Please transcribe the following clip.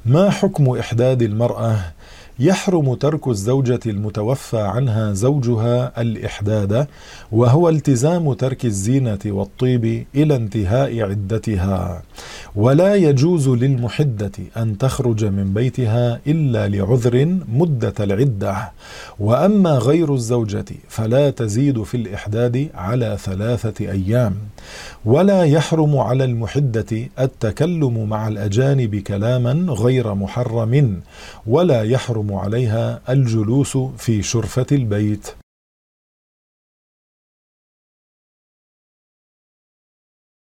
ما حكم إحداد المرأة؟ يحرم ترك الزوجة المتوفى عنها زوجها الإحداد، وهو التزام ترك الزينة والطيب إلى انتهاء عدتها، ولا يجوز للمحدة أن تخرج من بيتها إلا لعذر مدة العدة. وأما غير الزوجة فلا تزيد في الإحداد على 3 أيام. ولا يحرم على المحدة التكلم مع الأجانب كلاما غير محرم، ولا يحرم عليها الجلوس في شرفة البيت.